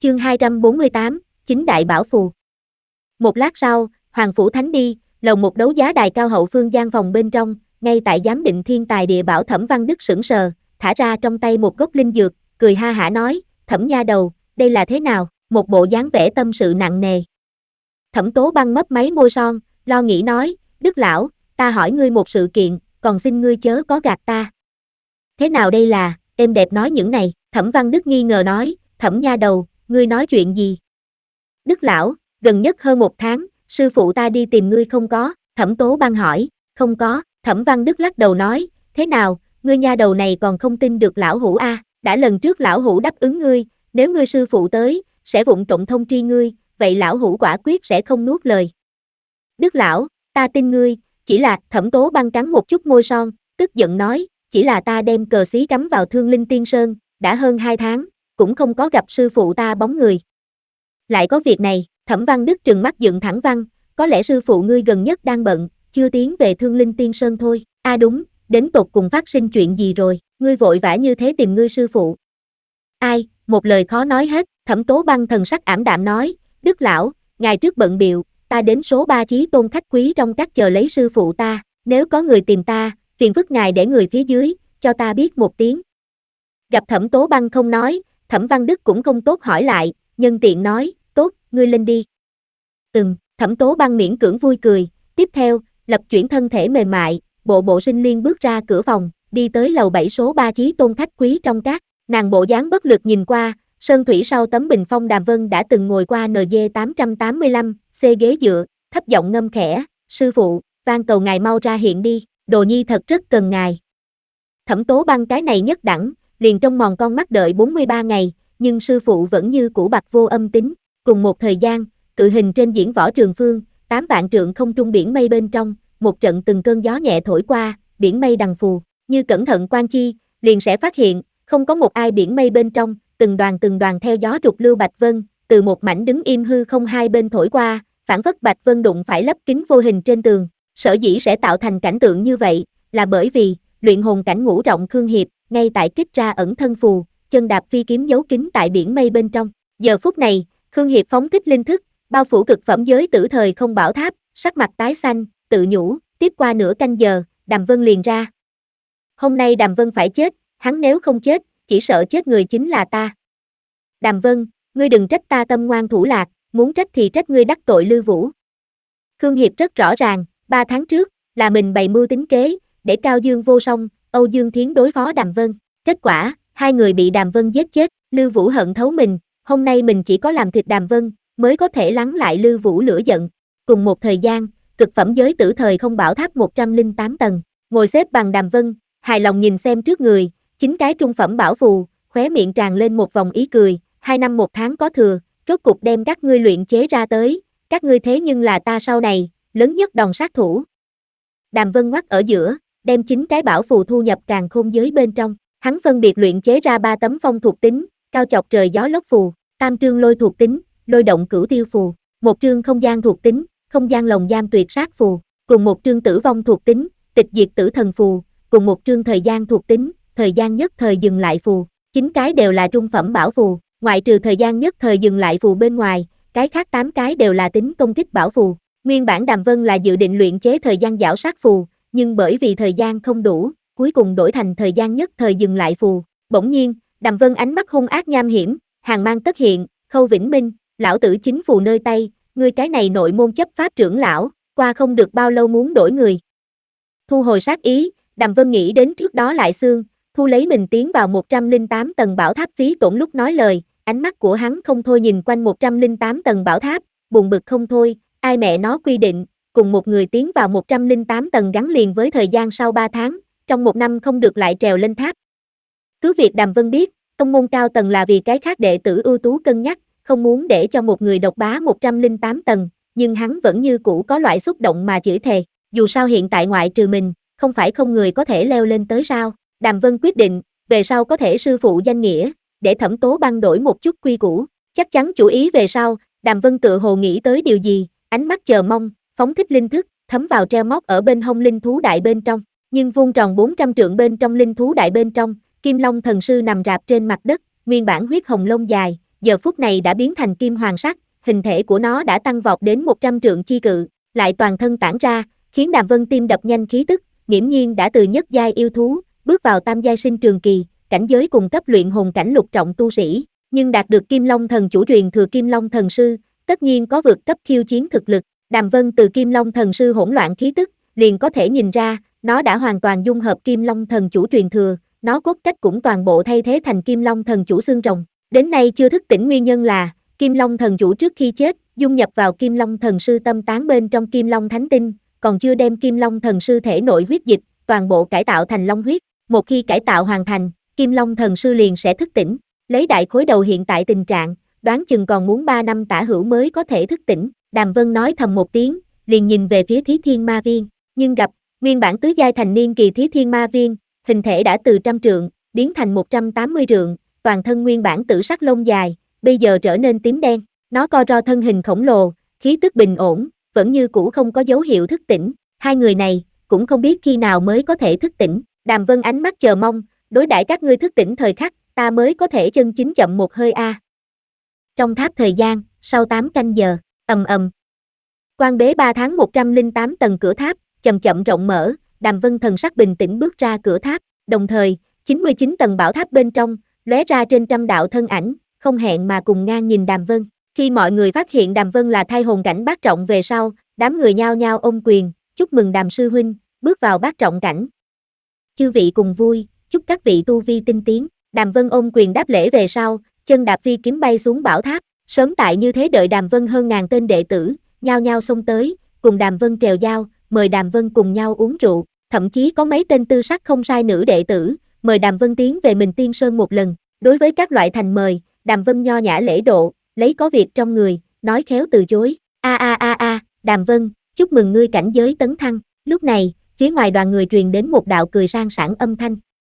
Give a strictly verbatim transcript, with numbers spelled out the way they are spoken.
Chương hai trăm bốn mươi tám, Chính đại bảo phù. Một lát sau, Hoàng phủ thánh đi, lầu một đấu giá đài cao hậu phương gian phòng bên trong, ngay tại giám định thiên tài địa bảo Thẩm Văn Đức sững sờ, thả ra trong tay một gốc linh dược, cười ha hả nói, Thẩm nha đầu, đây là thế nào, một bộ dáng vẻ tâm sự nặng nề. Thẩm Tố Băng mấp máy môi son, lo nghĩ nói, Đức lão, ta hỏi ngươi một sự kiện, còn xin ngươi chớ có gạt ta. Thế nào đây là, em đẹp nói những này, Thẩm Văn Đức nghi ngờ nói, Thẩm nha đầu, ngươi nói chuyện gì? Đức lão, gần nhất hơn một tháng, sư phụ ta đi tìm ngươi không có, Thẩm Tố Băng hỏi, không có, Thẩm Văn Đức lắc đầu nói, thế nào, ngươi nha đầu này còn không tin được lão hủ a? À? Đã lần trước lão hủ đáp ứng ngươi, nếu ngươi sư phụ tới, sẽ vụng trộm thông tri ngươi, vậy lão hủ quả quyết sẽ không nuốt lời. Đức lão, ta tin ngươi, chỉ là, Thẩm Tố Băng cắn một chút môi son, tức giận nói, chỉ là ta đem cờ xí cắm vào Thương Linh Tiên Sơn, đã hơn hai tháng, cũng không có gặp sư phụ ta bóng người. Lại có việc này, Thẩm Văn Đức trừng mắt dựng thẳng văn, có lẽ sư phụ ngươi gần nhất đang bận, chưa tiến về Thương Linh Tiên Sơn thôi. A à đúng, đến tột cùng phát sinh chuyện gì rồi, ngươi vội vã như thế tìm ngươi sư phụ. Ai, một lời khó nói hết, Thẩm Tố Băng thần sắc ảm đạm nói, Đức lão, ngày trước bận biệu, ta đến số ba chí tôn khách quý trong các chờ lấy sư phụ ta, nếu có người tìm ta, phiền phức ngài để người phía dưới, cho ta biết một tiếng. Gặp Thẩm Tố Băng không nói, Thẩm Văn Đức cũng không tốt hỏi lại, nhân tiện nói, tốt, ngươi lên đi. Ừm, Thẩm Tố Băng miễn cưỡng vui cười, tiếp theo, lập chuyển thân thể mềm mại, bộ bộ sinh liên bước ra cửa phòng, đi tới lầu bảy số ba chí tôn khách quý trong các, nàng bộ dáng bất lực nhìn qua, sơn thủy sau tấm bình phong Đàm Vân đã từng ngồi qua N G tám trăm tám mươi lăm, C ghế dựa, thấp giọng ngâm khẽ, sư phụ, van cầu ngài mau ra hiện đi, đồ nhi thật rất cần ngài. Thẩm Tố Băng cái này nhất đẳng, liền trong mòn con mắt đợi bốn mươi ba ngày, nhưng sư phụ vẫn như cũ bạc vô âm tín. Cùng một thời gian, cự hình trên diễn võ trường phương, tám vạn trượng không trung biển mây bên trong, một trận từng cơn gió nhẹ thổi qua, biển mây đằng phù, như cẩn thận quan chi, liền sẽ phát hiện, không có một ai biển mây bên trong, từng đoàn từng đoàn theo gió trục lưu Bạch Vân, từ một mảnh đứng im hư không hai bên thổi qua, phản phất Bạch Vân đụng phải lấp kính vô hình trên tường. Sở dĩ sẽ tạo thành cảnh tượng như vậy, là bởi vì, luyện hồn cảnh ngũ trọng Khương Hiệp, ngay tại kích ra ẩn thân phù, chân đạp phi kiếm giấu kín tại biển mây bên trong. Giờ phút này, Khương Hiệp phóng thích linh thức, bao phủ cực phẩm giới tử thời không bảo tháp, sắc mặt tái xanh, tự nhủ, tiếp qua nửa canh giờ, Đàm Vân liền ra. Hôm nay Đàm Vân phải chết, hắn nếu không chết, chỉ sợ chết người chính là ta. Đàm Vân, ngươi đừng trách ta tâm ngoan thủ lạc, muốn trách thì trách ngươi đắc tội Lư Vũ. Khương Hiệp rất rõ ràng, ba tháng trước, là mình bày mưu tính kế, để Cao Dương Vô Song, Âu Dương Thiến đối phó Đàm Vân. Kết quả, hai người bị Đàm Vân giết chết, Lư Vũ hận thấu mình, hôm nay mình chỉ có làm thịt Đàm Vân, mới có thể lắng lại Lư Vũ lửa giận. Cùng một thời gian, cực phẩm giới tử thời không bảo tháp một trăm lẻ tám tầng, ngồi xếp bằng Đàm Vân, hài lòng nhìn xem trước người, chính cái trung phẩm bảo phù, khóe miệng tràn lên một vòng ý cười, hai năm một tháng có thừa, rốt cục đem các ngươi luyện chế ra tới, các ngươi thế nhưng là ta sau này, lớn nhất đòn sát thủ. Đàm Vân ngoắc ở giữa, đem chính cái bảo phù thu nhập càn khôn giới bên trong, hắn phân biệt luyện chế ra ba tấm phong thuộc tính, cao chọc trời gió lốc phù, tam trương lôi thuộc tính, lôi động cửu tiêu phù, một trương không gian thuộc tính, không gian lồng giam tuyệt sát phù, cùng một trương tử vong thuộc tính, tịch diệt tử thần phù, cùng một trương thời gian thuộc tính, thời gian nhất thời dừng lại phù, chính cái đều là trung phẩm bảo phù, ngoại trừ thời gian nhất thời dừng lại phù bên ngoài, cái khác tám cái đều là tính công kích bảo phù. Nguyên bản Đàm Vân là dự định luyện chế thời gian giảo sát phù, nhưng bởi vì thời gian không đủ, cuối cùng đổi thành thời gian nhất thời dừng lại phù. Bỗng nhiên, Đàm Vân ánh mắt hung ác nham hiểm, hàng mang tất hiện, Khâu Vĩnh Minh, lão tử chính phù nơi tay, ngươi cái này nội môn chấp pháp trưởng lão, qua không được bao lâu muốn đổi người. Thu hồi sát ý, Đàm Vân nghĩ đến trước đó lại xương, thu lấy mình tiến vào một trăm lẻ tám tầng bảo tháp phí tổn lúc nói lời, ánh mắt của hắn không thôi nhìn quanh một trăm lẻ tám tầng bảo tháp, buồn bực không thôi, ai mẹ nó quy định, cùng một người tiến vào một trăm lẻ tám tầng gắn liền với thời gian sau ba tháng, trong một năm không được lại trèo lên tháp. Cứ việc Đàm Vân biết, tông môn cao tầng là vì cái khác đệ tử ưu tú cân nhắc, không muốn để cho một người độc bá một trăm lẻ tám tầng, nhưng hắn vẫn như cũ có loại xúc động mà chửi thề, dù sao hiện tại ngoại trừ mình, không phải không người có thể leo lên tới sao. Đàm Vân quyết định, về sau có thể sư phụ danh nghĩa, để Thẩm Tố Băng đổi một chút quy củ, chắc chắn chủ ý về sau, Đàm Vân tự hồ nghĩ tới điều gì, ánh mắt chờ mong, phóng thích linh thức, thấm vào treo móc ở bên hông linh thú đại bên trong, nhưng vuông tròn bốn trăm trượng bên trong linh thú đại bên trong, Kim Long thần sư nằm rạp trên mặt đất, nguyên bản huyết hồng lông dài, giờ phút này đã biến thành kim hoàng sắc, hình thể của nó đã tăng vọt đến một trăm trượng chi cự, lại toàn thân tản ra, khiến Đàm Vân tim đập nhanh khí tức, nghiễm nhiên đã từ nhất giai yêu thú, bước vào tam giai sinh trường kỳ, cảnh giới cùng cấp luyện hồn cảnh lục trọng tu sĩ, nhưng đạt được Kim Long thần chủ truyền thừa Kim Long thần sư, tất nhiên có vượt cấp khiêu chiến thực lực. Đàm Vân từ Kim Long thần sư hỗn loạn khí tức, liền có thể nhìn ra, nó đã hoàn toàn dung hợp Kim Long thần chủ truyền thừa, nó cốt cách cũng toàn bộ thay thế thành Kim Long thần chủ xương rồng. Đến nay chưa thức tỉnh nguyên nhân là, Kim Long thần chủ trước khi chết, dung nhập vào Kim Long thần sư tâm tán bên trong Kim Long thánh tinh, còn chưa đem Kim Long thần sư thể nội huyết dịch, toàn bộ cải tạo thành long huyết. Một khi cải tạo hoàn thành, Kim Long thần sư liền sẽ thức tỉnh. Lấy đại khối đầu hiện tại tình trạng, đoán chừng còn muốn ba năm tả hữu mới có thể thức tỉnh. Đàm Vân nói thầm một tiếng, liền nhìn về phía Thí Thiên Ma Viên, nhưng gặp, nguyên bản tứ giai thành niên kỳ Thí Thiên Ma Viên, hình thể đã từ trăm trượng, biến thành một trăm tám mươi trượng, toàn thân nguyên bản tử sắc lông dài, bây giờ trở nên tím đen, nó co ro thân hình khổng lồ, khí tức bình ổn, vẫn như cũ không có dấu hiệu thức tỉnh, hai người này, cũng không biết khi nào mới có thể thức tỉnh. Đàm Vân ánh mắt chờ mong, đối đãi các ngươi thức tỉnh thời khắc, ta mới có thể chân chính chậm một hơi a. Trong tháp thời gian, sau tám canh giờ, ầm ầm. Quan bế ba tháng một trăm lẻ tám tầng cửa tháp, chậm chậm rộng mở, Đàm Vân thần sắc bình tĩnh bước ra cửa tháp, đồng thời, chín mươi chín tầng bảo tháp bên trong, lóe ra trên trăm đạo thân ảnh, không hẹn mà cùng ngang nhìn Đàm Vân. Khi mọi người phát hiện Đàm Vân là thai hồn cảnh bát trọng về sau, đám người nhao nhao ôm quyền, chúc mừng Đàm sư huynh, bước vào bát trọng cảnh. Chư vị cùng vui, chúc các vị tu vi tinh tiến. Đàm Vân ôm quyền đáp lễ về sau, chân đạp phi kiếm bay xuống bảo tháp, sớm tại như thế đợi Đàm Vân hơn ngàn tên đệ tử, nhao nhao xông tới, cùng Đàm Vân trèo giao, mời Đàm Vân cùng nhau uống rượu, thậm chí có mấy tên tư sắc không sai nữ đệ tử, mời Đàm Vân tiến về mình Tiên Sơn một lần. Đối với các loại thành mời, Đàm Vân nho nhã lễ độ, lấy có việc trong người, nói khéo từ chối. A a a a, Đàm Vân, chúc mừng ngươi cảnh giới tấn thăng. Lúc này, phía ngoài đoàn người truyền đến một đạo cười sang sảng âm thanh.